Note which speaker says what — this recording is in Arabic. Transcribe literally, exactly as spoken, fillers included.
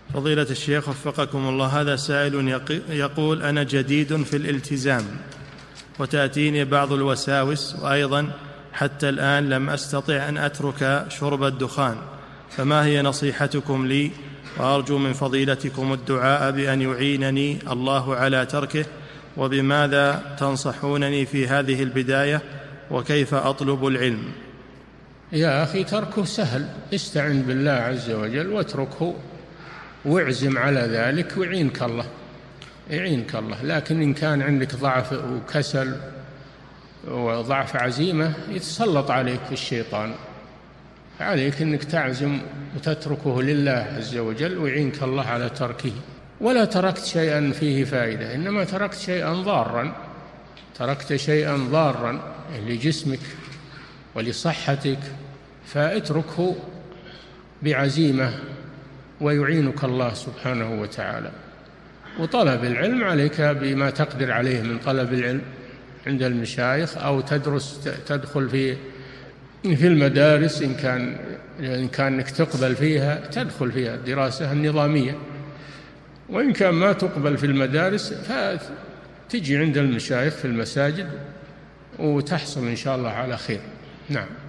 Speaker 1: فضيلة الشيخ وفقكم الله، هذا سائل يقول: أنا جديد في الالتزام وتأتيني بعض الوساوس، وأيضا حتى الآن لم أستطع أن أترك شرب الدخان، فما هي نصيحتكم لي؟ وأرجو من فضيلتكم الدعاء بأن يعينني الله على تركه، وبماذا تنصحونني في هذه البداية، وكيف أطلب العلم؟
Speaker 2: يا أخي تركه سهل، استعن بالله عز وجل واتركه واعزم على ذلك ويعينك الله، يعينك الله. لكن إن كان عندك ضعف وكسل وضعف عزيمة يتسلط عليك الشيطان، عليك أنك تعزم وتتركه لله عز وجل ويعينك الله على تركه. ولا تركت شيئا فيه فائدة، إنما تركت شيئا ضارا، تركت شيئا ضارا لجسمك ولصحتك، فاتركه بعزيمة ويعينك الله سبحانه وتعالى. وطلب العلم عليك بما تقدر عليه من طلب العلم عند المشايخ، أو تدرس تدخل في في المدارس إن كان إن كانك تقبل فيها تدخل فيها الدراسة النظامية، وإن كان ما تقبل في المدارس فتجي عند المشايخ في المساجد وتحصل إن شاء الله على خير. نعم.